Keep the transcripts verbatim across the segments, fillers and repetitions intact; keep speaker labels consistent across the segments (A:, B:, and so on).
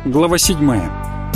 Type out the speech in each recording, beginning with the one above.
A: Глава седьмая.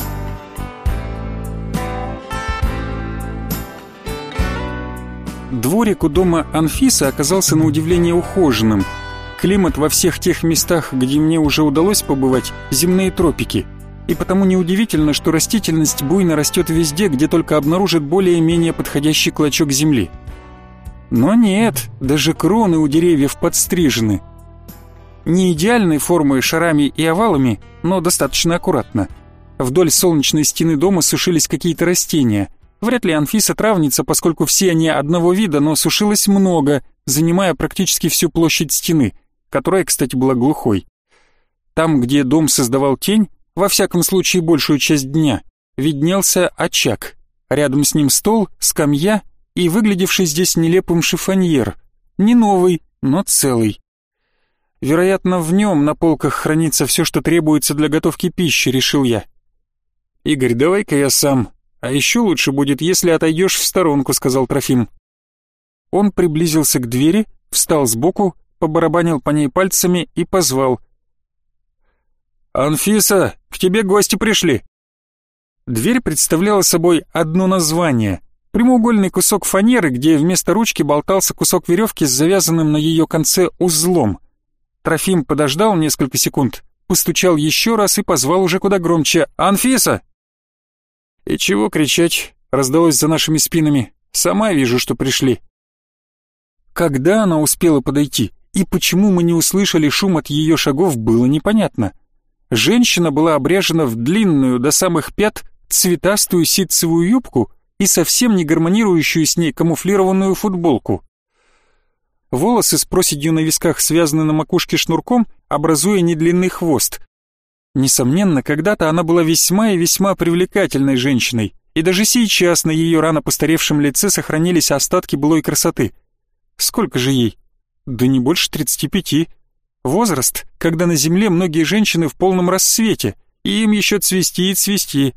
A: Дворик у дома Анфисы оказался на удивление ухоженным. Климат во всех тех местах, где мне уже удалось побывать, земные тропики. И потому неудивительно, что растительность буйно растет везде, где только обнаружит более-менее подходящий клочок земли. Но нет, даже кроны у деревьев подстрижены. Не идеальной формы шарами и овалами, но достаточно аккуратно. Вдоль солнечной стены дома сушились какие-то растения. Вряд ли Анфиса травница, поскольку все они одного вида, но сушилось много, занимая практически всю площадь стены, которая, кстати, была глухой. Там, где дом создавал тень, во всяком случае большую часть дня, виднелся очаг. Рядом с ним стол, скамья и выглядевший здесь нелепым шифоньер. Не новый, но целый. Вероятно, в нем на полках хранится все, что требуется для готовки пищи, решил я. «Игорь, давай-ка я сам. А еще лучше будет, если отойдешь в сторонку», — сказал Трофим. Он приблизился к двери, встал сбоку, побарабанил по ней пальцами и позвал. «Анфиса, к тебе гости пришли». Дверь представляла собой одно название. Прямоугольный кусок фанеры, где вместо ручки болтался кусок веревки с завязанным на ее конце узлом. Трофим подождал несколько секунд, постучал еще раз и позвал уже куда громче: «Анфиса!» «И чего кричать?» — раздалось за нашими спинами. «Сама вижу, что пришли». Когда она успела подойти и почему мы не услышали шум от ее шагов, было непонятно. Женщина была обряжена в длинную до самых пят цветастую ситцевую юбку и совсем не гармонирующую с ней камуфлированную футболку. Волосы с проседью на висках связаны на макушке шнурком, образуя недлинный хвост. Несомненно, когда-то она была весьма и весьма привлекательной женщиной, и даже сейчас на ее рано постаревшем лице сохранились остатки былой красоты. Сколько же ей? Да не больше тридцати пяти. Возраст, когда на земле многие женщины в полном рассвете, и им еще цвести и цвести.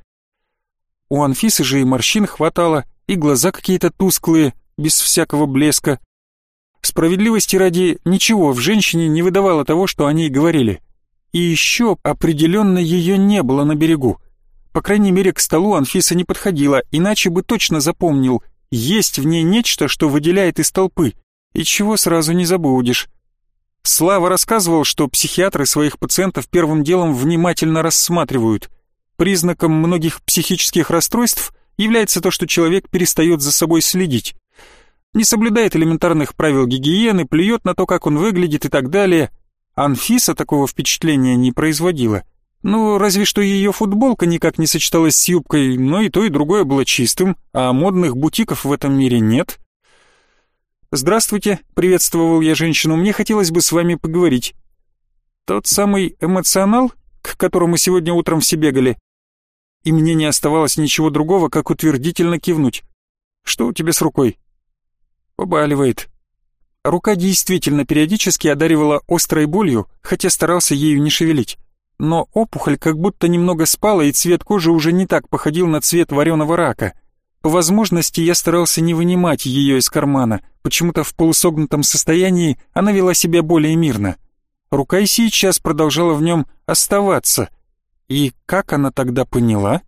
A: У Анфисы же и морщин хватало, и глаза какие-то тусклые, без всякого блеска. Справедливости ради, ничего в женщине не выдавало того, что о ней говорили. И еще определенно ее не было на берегу. По крайней мере, к столу Анфиса не подходила, иначе бы точно запомнил, есть в ней нечто, что выделяет из толпы, и чего сразу не забудешь. Слава рассказывал, что психиатры своих пациентов первым делом внимательно рассматривают. Признаком многих психических расстройств является то, что человек перестает за собой следить. Не соблюдает элементарных правил гигиены, плюет на то, как он выглядит и так далее. Анфиса такого впечатления не производила. Ну, разве что ее футболка никак не сочеталась с юбкой, но и то, и другое было чистым, а модных бутиков в этом мире нет. «Здравствуйте», — приветствовал я женщину, — «мне хотелось бы с вами поговорить». «Тот самый эмоционал, к которому сегодня утром все бегали?» И мне не оставалось ничего другого, как утвердительно кивнуть. «Что у тебя с рукой?» «Побаливает». Рука действительно периодически одаривала острой болью, хотя старался ею не шевелить. Но опухоль как будто немного спала, и цвет кожи уже не так походил на цвет вареного рака. По возможности я старался не вынимать ее из кармана, почему-то в полусогнутом состоянии она вела себя более мирно. Рука и сейчас продолжала в нем оставаться. И как она тогда поняла?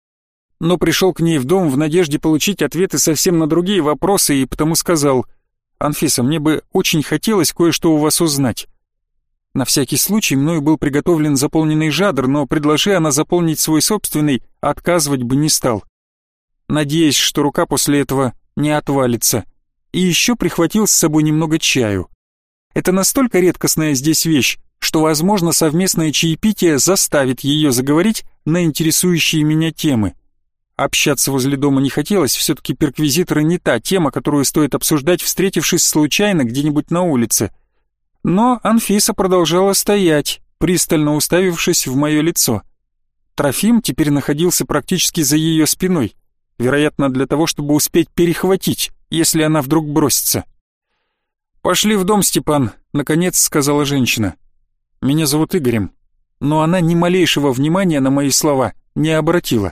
A: Но пришел к ней в дом в надежде получить ответы совсем на другие вопросы, и потому сказал: «Анфиса, мне бы очень хотелось кое-что у вас узнать». На всякий случай мною был приготовлен заполненный жадр, но, предложи она заполнить свой собственный, отказывать бы не стал. Надеясь, что рука после этого не отвалится. И еще прихватил с собой немного чаю. Это настолько редкостная здесь вещь, что, возможно, совместное чаепитие заставит ее заговорить на интересующие меня темы. Общаться возле дома не хотелось, все-таки перквизиторы не та тема, которую стоит обсуждать, встретившись случайно где-нибудь на улице. Но Анфиса продолжала стоять, пристально уставившись в мое лицо. Трофим теперь находился практически за ее спиной, вероятно, для того, чтобы успеть перехватить, если она вдруг бросится. «Пошли в дом, Степан», — наконец сказала женщина. «Меня зовут Игорем», но она ни малейшего внимания на мои слова не обратила.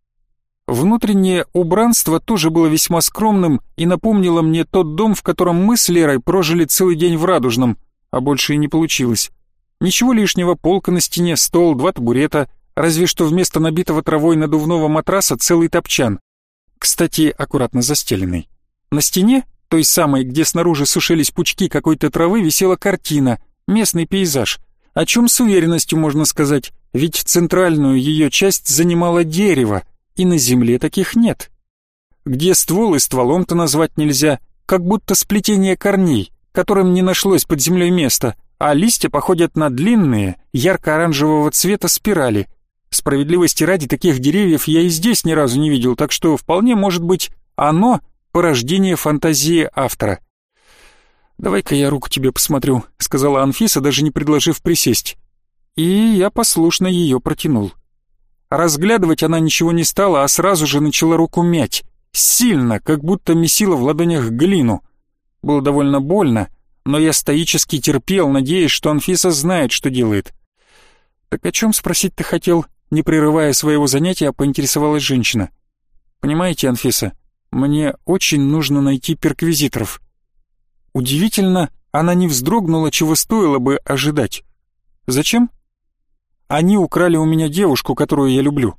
A: Внутреннее убранство тоже было весьма скромным и напомнило мне тот дом, в котором мы с Лерой прожили целый день в Радужном, а больше и не получилось. Ничего лишнего: полка на стене, стол, два табурета, разве что вместо набитого травой надувного матраса целый топчан. Кстати, аккуратно застеленный. На стене, той самой, где снаружи сушились пучки какой-то травы, висела картина, местный пейзаж. О чем с уверенностью можно сказать, ведь центральную ее часть занимало дерево, и на земле таких нет. Где ствол и стволом-то назвать нельзя, как будто сплетение корней, которым не нашлось под землей места, а листья походят на длинные, ярко-оранжевого цвета спирали. Справедливости ради, таких деревьев я и здесь ни разу не видел, так что вполне может быть оно порождение фантазии автора. «Давай-ка я руку тебе посмотрю», — сказала Анфиса, даже не предложив присесть. И я послушно ее протянул. Разглядывать она ничего не стала, а сразу же начала руку мять. Сильно, как будто месила в ладонях глину. Было довольно больно, но я стоически терпел, надеясь, что Анфиса знает, что делает. «Так о чем спросить ты хотел?» Не прерывая своего занятия, поинтересовалась женщина. «Понимаете, Анфиса, мне очень нужно найти перквизиторов». Удивительно, она не вздрогнула, чего стоило бы ожидать. «Зачем?» «Они украли у меня девушку, которую я люблю».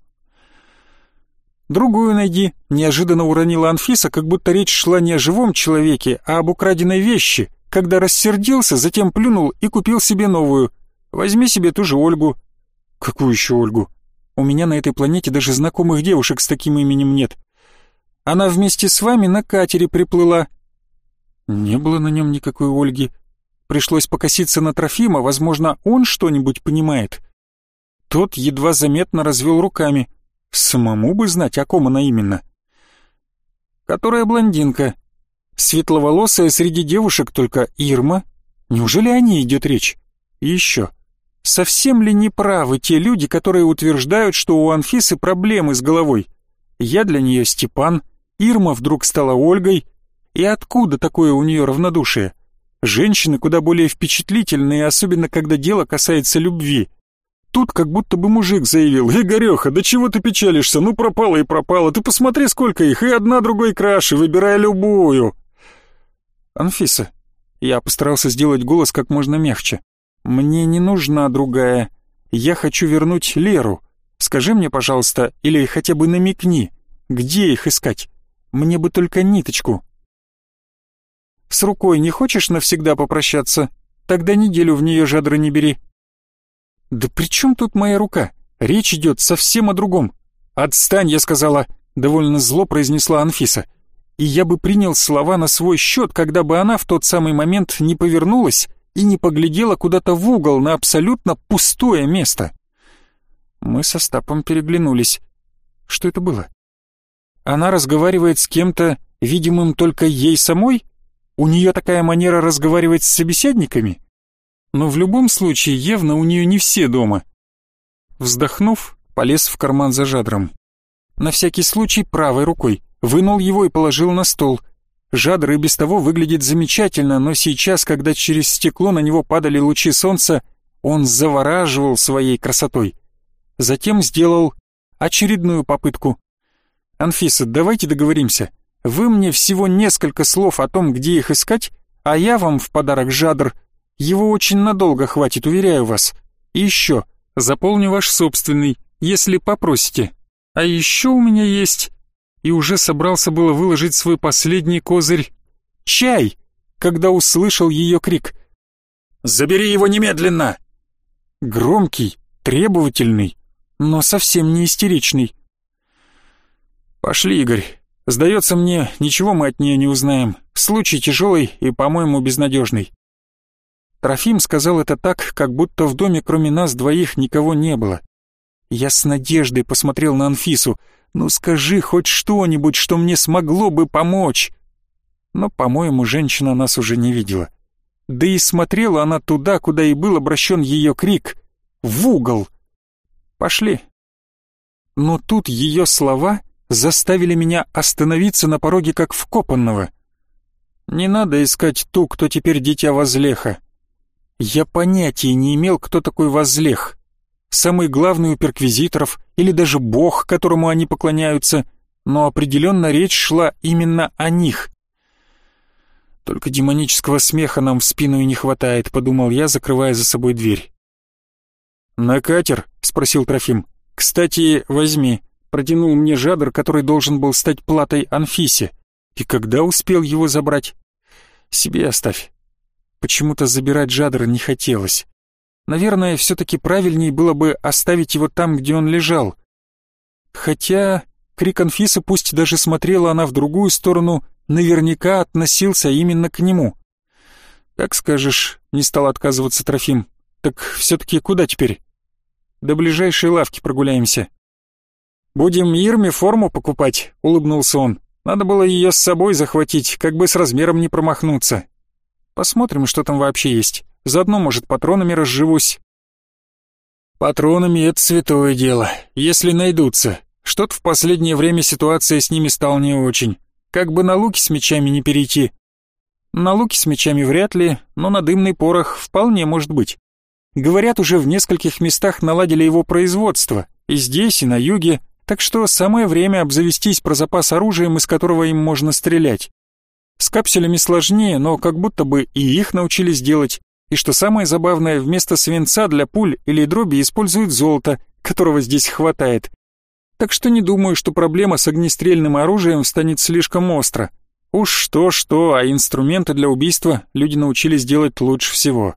A: «Другую найди», — неожиданно уронила Анфиса, как будто речь шла не о живом человеке, а об украденной вещи, когда рассердился, затем плюнул и купил себе новую. «Возьми себе ту же Ольгу». «Какую еще Ольгу? У меня на этой планете даже знакомых девушек с таким именем нет. Она вместе с вами на катере приплыла». Не было на нем никакой Ольги. Пришлось покоситься на Трофима, возможно, он что-нибудь понимает. Тот едва заметно развел руками. Самому бы знать, о ком она именно. «Которая блондинка. Светловолосая среди девушек только Ирма. Неужели о ней идет речь? И еще. Совсем ли не правы те люди, которые утверждают, что у Анфисы проблемы с головой? Я для нее Степан, Ирма вдруг стала Ольгой. И откуда такое у нее равнодушие? Женщины куда более впечатлительные, особенно когда дело касается любви. Тут как будто бы мужик заявил: «Игореха, да чего ты печалишься? Ну пропала и пропала, ты посмотри, сколько их, и одна другой краше, выбирай любую». «Анфиса», я постарался сделать голос как можно мягче, «мне не нужна другая, я хочу вернуть Леру. Скажи мне, пожалуйста, или хотя бы намекни, где их искать? Мне бы только ниточку». «С рукой не хочешь навсегда попрощаться? Тогда неделю в нее жадры не бери». «Да при чем тут моя рука? Речь идет совсем о другом». «Отстань», я сказала, — довольно зло произнесла Анфиса. И я бы принял слова на свой счет, когда бы она в тот самый момент не повернулась и не поглядела куда-то в угол на абсолютно пустое место. Мы со Стапом переглянулись. Что это было? Она разговаривает с кем-то, видимым только ей самой? У нее такая манера разговаривать с собеседниками? Но в любом случае явно у нее не все дома. Вздохнув, полез в карман за жадром. На всякий случай правой рукой вынул его и положил на стол. Жадр и без того выглядит замечательно, но сейчас, когда через стекло на него падали лучи солнца, он завораживал своей красотой. Затем сделал очередную попытку. «Анфиса, давайте договоримся. Вы мне всего несколько слов о том, где их искать, а я вам в подарок жадр. Его очень надолго хватит, уверяю вас. И еще, заполню ваш собственный, если попросите. А еще у меня есть...» И уже собрался было выложить свой последний козырь — чай, когда услышал ее крик. «Забери его немедленно!» Громкий, требовательный, но совсем не истеричный. «Пошли, Игорь. Сдается мне, ничего мы от нее не узнаем. Случай тяжелый и, по-моему, безнадежный». Трофим сказал это так, как будто в доме кроме нас двоих никого не было. Я с надеждой посмотрел на Анфису. «Ну скажи хоть что-нибудь, что мне смогло бы помочь». Но, по-моему, женщина нас уже не видела. Да и смотрела она туда, куда и был обращен ее крик. В угол. «Пошли». Но тут ее слова заставили меня остановиться на пороге как вкопанного. «Не надо искать ту, кто теперь дитя Возлеха». Я понятия не имел, кто такой Возлех. Самый главный у перквизиторов или даже бог, которому они поклоняются, но определенно речь шла именно о них. «Только демонического смеха нам в спину и не хватает», — подумал я, закрывая за собой дверь. «На катер?» — спросил Трофим. «К «Кстати, возьми», — протянул мне жадр, который должен был стать платой Анфисе. И когда успел его забрать? Себе оставь. Почему-то забирать жадр не хотелось. Наверное, все-таки правильнее было бы оставить его там, где он лежал. Хотя крик Анфисы, пусть даже смотрела она в другую сторону, наверняка относился именно к нему. «Как скажешь», — не стал отказываться Трофим. «Так все-таки куда теперь?» «До ближайшей лавки прогуляемся». «Будем Ирме форму покупать», — улыбнулся он. «Надо было ее с собой захватить, как бы с размером не промахнуться. Посмотрим, что там вообще есть. Заодно, может, патронами разживусь». «Патронами — это святое дело, если найдутся. Что-то в последнее время ситуация с ними стала не очень. Как бы на луки с мечами не перейти». «На луки с мечами вряд ли, но на дымный порох вполне может быть. Говорят, уже в нескольких местах наладили его производство, и здесь, и на юге, так что самое время обзавестись про запас оружием, из которого им можно стрелять. С капсулями сложнее, но как будто бы и их научились делать, и что самое забавное, вместо свинца для пуль или дроби используют золото, которого здесь хватает. Так что не думаю, что проблема с огнестрельным оружием станет слишком остро. Уж что-что, а инструменты для убийства люди научились делать лучше всего».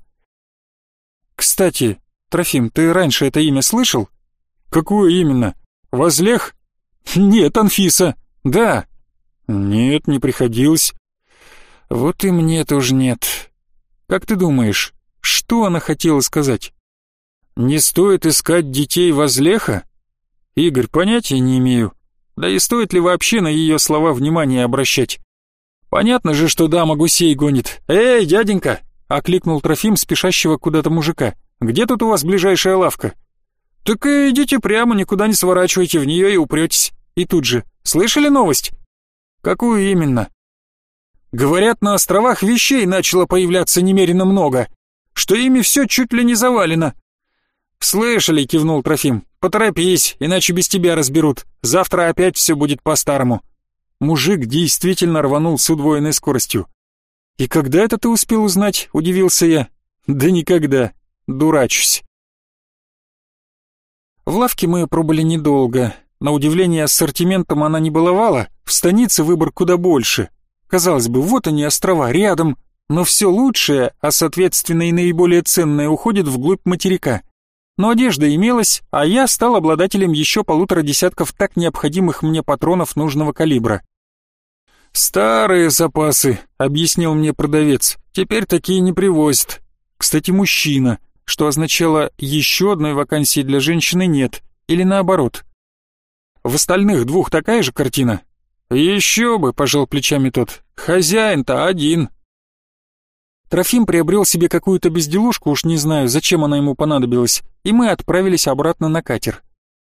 A: «Кстати, Трофим, ты раньше это имя слышал?» «Какое именно? Возлех?» «Нет, Анфиса». «Да». «Нет, не приходилось». «Вот и мне тоже нет. Как ты думаешь, что она хотела сказать?» «Не стоит искать детей Возлеха?» «Игорь, понятия не имею. Да и стоит ли вообще на ее слова внимание обращать? Понятно же, что дама гусей гонит. Эй, дяденька!» — окликнул Трофим спешащего куда-то мужика. «Где тут у вас ближайшая лавка?» «Так и идите прямо, никуда не сворачивайте, в нее и упретесь». И тут же: «Слышали новость?» «Какую именно?» «Говорят, на островах вещей начало появляться немерено много, что ими все чуть ли не завалено». «Слышали», — кивнул Трофим. «Поторопись, иначе без тебя разберут. Завтра опять все будет по-старому». Мужик действительно рванул с удвоенной скоростью. «И когда это ты успел узнать?» — удивился я. «Да никогда. Дурачусь». В лавке мы пробыли недолго. На удивление, ассортиментом она не баловала, в станице выбор куда больше. Казалось бы, вот они, острова, рядом, но все лучшее, а соответственно и наиболее ценное, уходит вглубь материка. Но одежда имелась, а я стал обладателем еще полутора десятков так необходимых мне патронов нужного калибра. «Старые запасы», — объяснил мне продавец, — «теперь такие не привозят. Кстати, мужчина, что означало, еще одной вакансии для женщины нет, или наоборот. В остальных двух такая же картина?» «Еще бы», — пожал плечами тот, — «хозяин-то один». Трофим приобрел себе какую-то безделушку, уж не знаю, зачем она ему понадобилась, и мы отправились обратно на катер.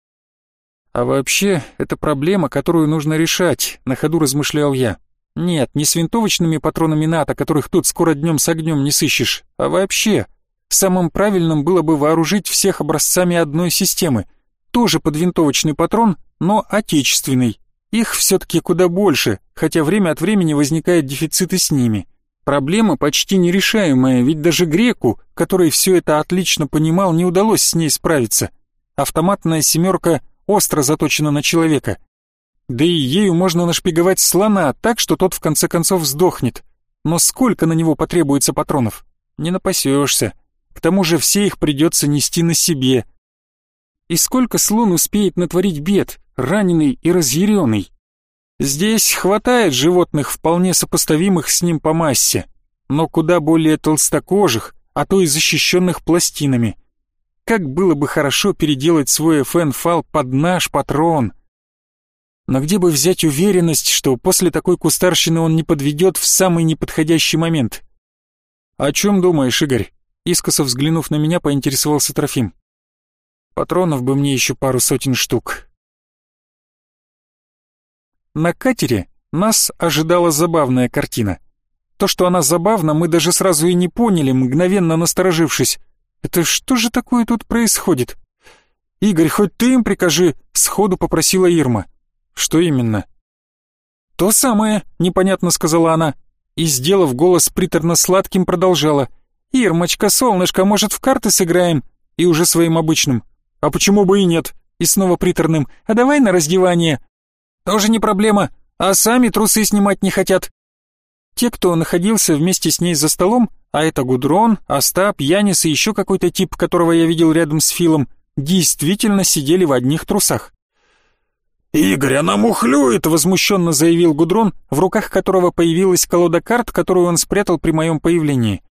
A: «А вообще, это проблема, которую нужно решать», — на ходу размышлял я. «Нет, не с винтовочными патронами НАТО, которых тут скоро днем с огнем не сыщешь, а вообще. Самым правильным было бы вооружить всех образцами одной системы. Тоже под винтовочный патрон, но отечественный. Их все-таки куда больше, хотя время от времени возникает дефицит и с ними. Проблема почти нерешаемая, ведь даже греку, который все это отлично понимал, не удалось с ней справиться. Автоматная семерка остро заточена на человека. Да и ею можно нашпиговать слона так, что тот в конце концов сдохнет. Но сколько на него потребуется патронов? Не напасешься. К тому же все их придется нести на себе. И сколько слон успеет натворить бед, раненый и разъяренный? Здесь хватает животных, вполне сопоставимых с ним по массе, но куда более толстокожих, а то и защищенных пластинами. Как было бы хорошо переделать свой эф эн-фал под наш патрон. Но где бы взять уверенность, что после такой кустарщины он не подведет в самый неподходящий момент? «О чем думаешь, Игорь?» Искоса взглянув на меня, поинтересовался Трофим. «Патронов бы мне еще пару сотен штук». На катере нас ожидала забавная картина. То, что она забавна, мы даже сразу и не поняли, мгновенно насторожившись. «Это что же такое тут происходит?» «Игорь, хоть ты им прикажи», — сходу попросила Ирма. «Что именно?» «То самое», — непонятно сказала она, и, сделав голос приторно-сладким, продолжала. «Ирмочка, солнышко, может, в карты сыграем?» И уже своим обычным. «А почему бы и нет? И снова приторным: «А давай на раздевание». «Тоже не проблема, а сами трусы снимать не хотят». Те, кто находился вместе с ней за столом, а это Гудрон, Остап, Янис и еще какой-то тип, которого я видел рядом с Филом, действительно сидели в одних трусах. «Игорь, она мухлюет!» — возмущенно заявил Гудрон, в руках которого появилась колода карт, которую он спрятал при моем появлении.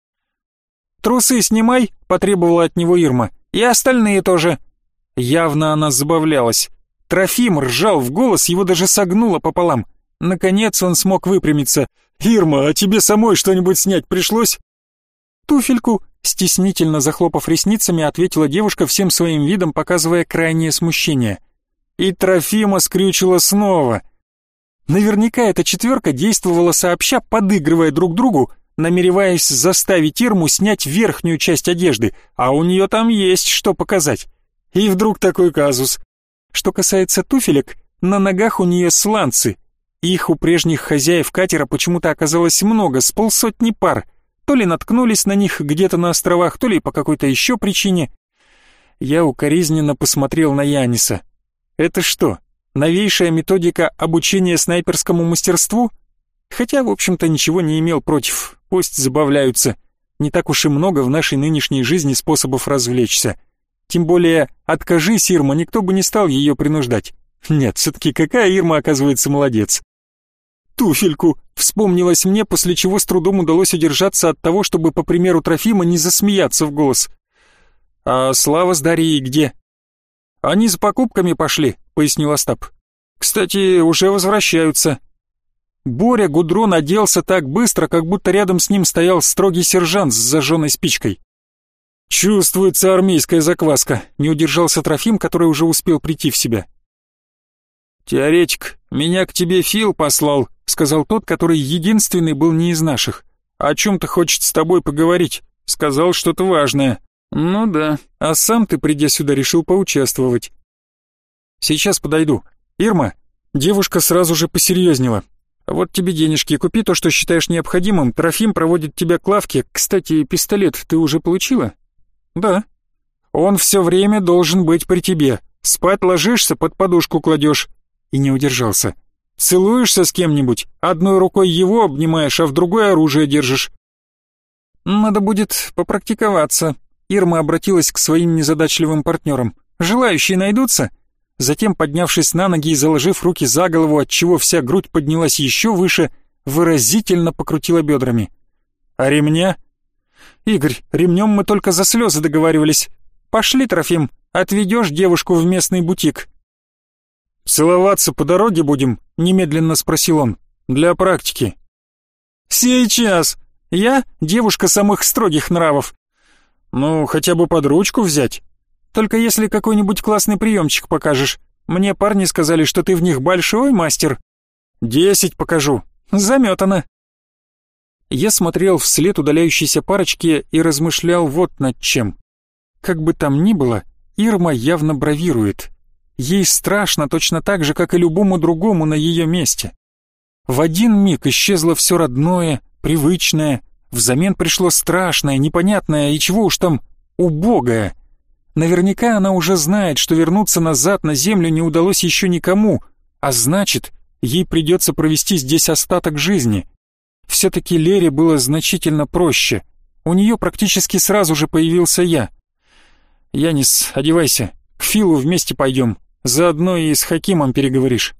A: «Трусы снимай!» — потребовала от него Ирма. «И остальные тоже!» Явно она забавлялась. Трофим ржал в голос, его даже согнуло пополам. Наконец он смог выпрямиться. «Ирма, а тебе самой что-нибудь снять пришлось?» «Туфельку», — стеснительно захлопав ресницами, ответила девушка, всем своим видом показывая крайнее смущение. И Трофима скрючила снова. Наверняка эта четверка действовала сообща, подыгрывая друг другу, намереваясь заставить Ирму снять верхнюю часть одежды, а у нее там есть что показать. И вдруг такой казус. Что касается туфелек, на ногах у нее сланцы. Их у прежних хозяев катера почему-то оказалось много, с полсотни пар. То ли наткнулись на них где-то на островах, то ли по какой-то еще причине. Я укоризненно посмотрел на Яниса. Это что, новейшая методика обучения снайперскому мастерству? Хотя, в общем-то, ничего не имел против, пусть забавляются. Не так уж и много в нашей нынешней жизни способов развлечься. Тем более, откажись, Ирма, никто бы не стал ее принуждать. Нет, все-таки какая Ирма, оказывается, молодец. Туфельку вспомнилось мне, после чего с трудом удалось удержаться от того, чтобы, по примеру Трофима, не засмеяться в голос. «А Слава с Дарьей где?» «Они за покупками пошли», — пояснил Остап. «Кстати, уже возвращаются». Боря Гудрон оделся так быстро, как будто рядом с ним стоял строгий сержант с зажженной спичкой. «Чувствуется армейская закваска», — не удержался Трофим, который уже успел прийти в себя. «Теоретик, меня к тебе Фил послал», — сказал тот, который единственный был не из наших. «О чем-то хочет с тобой поговорить. Сказал что-то важное». «Ну да, а сам ты, придя сюда, решил поучаствовать». «Сейчас подойду. Ирма», — девушка сразу же посерьезнела. «Вот тебе денежки, купи то, что считаешь необходимым. Трофим проводит тебя к лавке. Кстати, пистолет ты уже получила?» «Да». «Он все время должен быть при тебе. Спать ложишься, под подушку кладешь». И не удержался. «Целуешься с кем-нибудь, одной рукой его обнимаешь, а в другой оружие держишь». «Надо будет попрактиковаться». Ирма обратилась к своим незадачливым партнерам. «Желающие найдутся?» Затем, поднявшись на ноги и заложив руки за голову, отчего вся грудь поднялась еще выше, выразительно покрутила бедрами. «А ремня?» «Игорь, ремнем мы только за слезы договаривались. Пошли, Трофим, отведешь девушку в местный бутик». «Целоваться по дороге будем?» — немедленно спросил он. «Для практики». «Сейчас. Я девушка самых строгих нравов». «Ну, хотя бы под ручку взять. Только если какой-нибудь классный приемчик покажешь. Мне парни сказали, что ты в них большой мастер». «Десять покажу. Заметано». Я смотрел вслед удаляющейся парочке и размышлял вот над чем. Как бы там ни было, Ирма явно бравирует. Ей страшно точно так же, как и любому другому на ее месте. В один миг исчезло все родное, привычное. Взамен пришло страшное, непонятное и чего уж там убогое. Наверняка она уже знает, что вернуться назад на землю не удалось еще никому, а значит, ей придется провести здесь остаток жизни. Все-таки Лере было значительно проще. У нее практически сразу же появился я. «Янис, одевайся, к Филу вместе пойдем, заодно и с Хакимом переговоришь».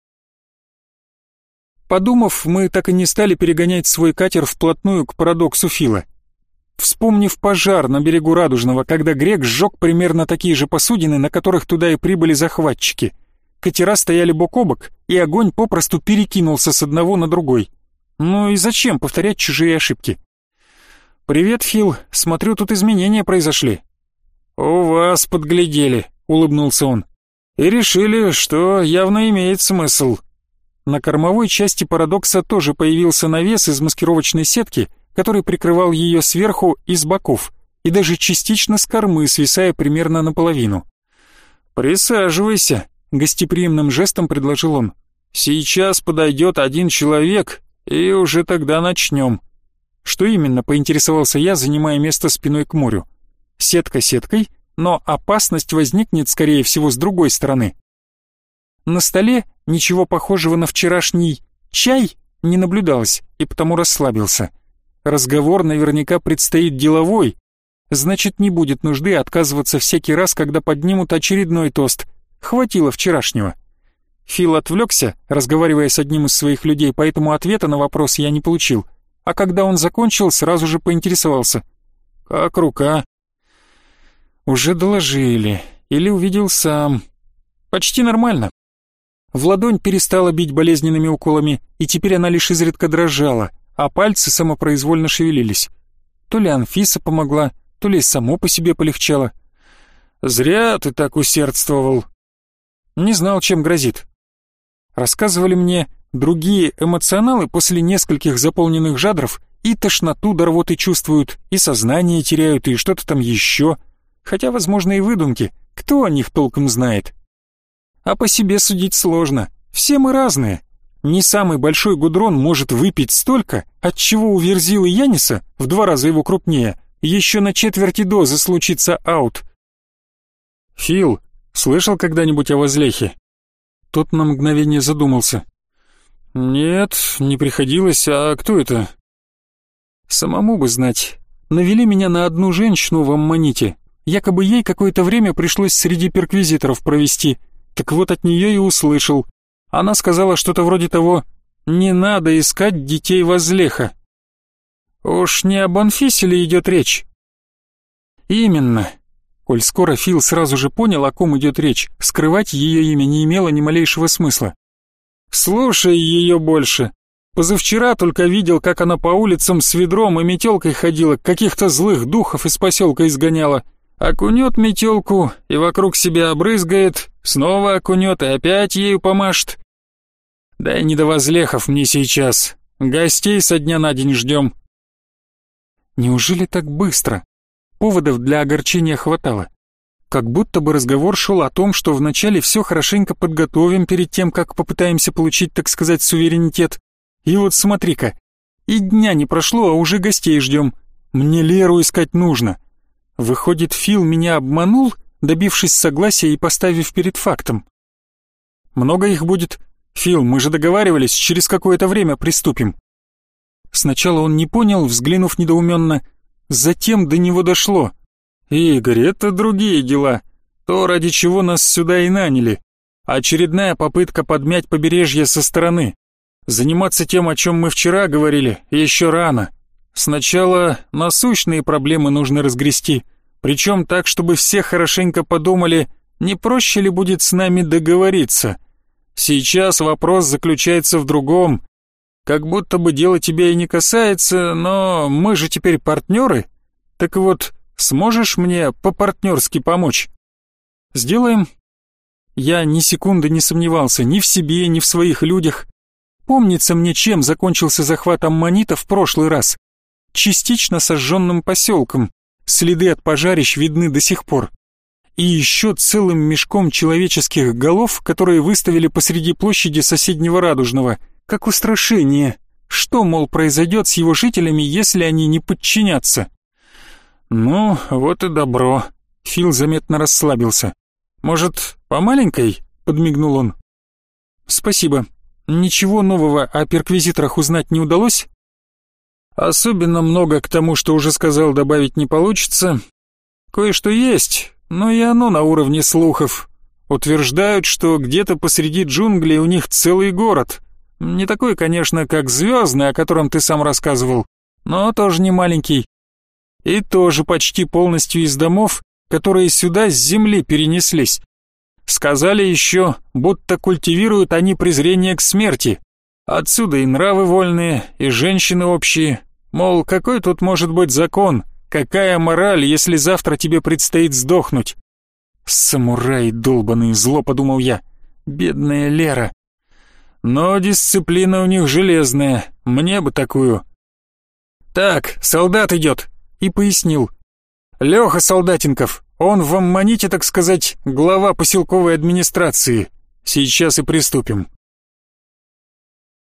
A: Подумав, мы так и не стали перегонять свой катер вплотную к парадоксу Фила. Вспомнив пожар на берегу Радужного, когда грек сжег примерно такие же посудины, на которых туда и прибыли захватчики. Катера стояли бок о бок, и огонь попросту перекинулся с одного на другой. Ну и зачем повторять чужие ошибки? «Привет, Фил, смотрю, тут изменения произошли». «У вас подглядели», — улыбнулся он. «И решили, что явно имеет смысл». На кормовой части парадокса тоже появился навес из маскировочной сетки, который прикрывал ее сверху и с боков, и даже частично с кормы, свисая примерно наполовину. «Присаживайся», — гостеприимным жестом предложил он. «Сейчас подойдет один человек, и уже тогда начнем». «Что именно?» — поинтересовался я, занимая место спиной к морю. Сетка сеткой, но опасность возникнет, скорее всего, с другой стороны. На столе ничего похожего на вчерашний чай не наблюдалось, и потому расслабился. Разговор наверняка предстоит деловой, значит, не будет нужды отказываться всякий раз, когда поднимут очередной тост. Хватило вчерашнего. Фил отвлекся, разговаривая с одним из своих людей, поэтому ответа на вопрос я не получил. А когда он закончил, сразу же поинтересовался. «Как рука?» «Уже доложили. Или увидел сам. Почти нормально. В ладонь перестала бить болезненными уколами, и теперь она лишь изредка дрожала, а пальцы самопроизвольно шевелились. То ли Анфиса помогла, то ли само по себе полегчало. Зря ты так усердствовал. Не знал, чем грозит. Рассказывали мне, другие эмоционалы после нескольких заполненных жадров и тошноту до рвоты чувствуют, и сознание теряют, и что-то там еще. Хотя, возможно, и выдумки. Кто о них толком знает? А по себе судить сложно. Все мы разные. Не самый большой гудрон может выпить столько, отчего у Верзилы Яниса, в два раза его крупнее, еще на четверти дозы случится аут. «Фил, слышал когда-нибудь о Возлехе?» Тот на мгновение задумался. «Нет, не приходилось. А кто это?» «Самому бы знать. Навели меня на одну женщину в Аммоните. Якобы ей какое-то время пришлось среди перквизиторов провести. Так вот от нее и услышал. Она сказала что-то вроде того: «Не надо искать детей Возлеха». Уж не об Анфисе ли идет речь? Именно. Коль скоро Фил сразу же понял, о ком идет речь, скрывать ее имя не имело ни малейшего смысла. Слушай ее больше. Позавчера только видел, как она по улицам с ведром и метелкой ходила, каких-то злых духов из поселка изгоняла. Окунет метелку и вокруг себя обрызгает, снова окунет и опять ею помашет. Да и не до Возлехов мне сейчас. Гостей со дня на день ждем. Неужели так быстро? Поводов для огорчения хватало. Как будто бы разговор шел о том, что вначале все хорошенько подготовим перед тем, как попытаемся получить, так сказать, суверенитет. И вот смотри-ка, и дня не прошло, а уже гостей ждем. Мне Леру искать нужно. Выходит, Фил меня обманул, добившись согласия и поставив перед фактом. Много их будет? Фил, мы же договаривались, через какое-то время приступим. Сначала он не понял, взглянув недоуменно, затем до него дошло. Игорь, это другие дела. То, ради чего нас сюда и наняли. Очередная попытка подмять побережье со стороны. Заниматься тем, о чем мы вчера говорили, еще рано. Сначала насущные проблемы нужно разгрести, причем так, чтобы все хорошенько подумали, не проще ли будет с нами договориться. Сейчас вопрос заключается в другом. Как будто бы дело тебя и не касается, но мы же теперь партнеры. Так вот, сможешь мне по-партнерски помочь? Сделаем. Я ни секунды не сомневался ни в себе, ни в своих людях. Помнится мне, чем закончился захват Аммонита в прошлый раз. Частично сожженным поселком, следы от пожарищ видны до сих пор. И еще целым мешком человеческих голов, которые выставили посреди площади соседнего Радужного, как устрашение. Что, мол, произойдет с его жителями, если они не подчинятся? Ну, вот и добро. Фил заметно расслабился. Может, по маленькой? Подмигнул он. Спасибо. Ничего нового о перквизиторах узнать не удалось? Особенно много к тому, что уже сказал, добавить не получится. Кое-что есть, но и оно на уровне слухов. Утверждают, что где-то посреди джунглей у них целый город. Не такой, конечно, как Звездный, о котором ты сам рассказывал, но тоже не маленький. И тоже почти полностью из домов, которые сюда с земли перенеслись. Сказали еще, будто культивируют они презрение к смерти. Отсюда и нравы вольные, и женщины общие. Мол, какой тут может быть закон? Какая мораль, если завтра тебе предстоит сдохнуть? Самураи долбаные, зло подумал я. Бедная Лера. Но дисциплина у них железная, мне бы такую. Так, солдат идет. И пояснил. Леха Солдатенков, он в Аммоните, так сказать, глава поселковой администрации. Сейчас и приступим.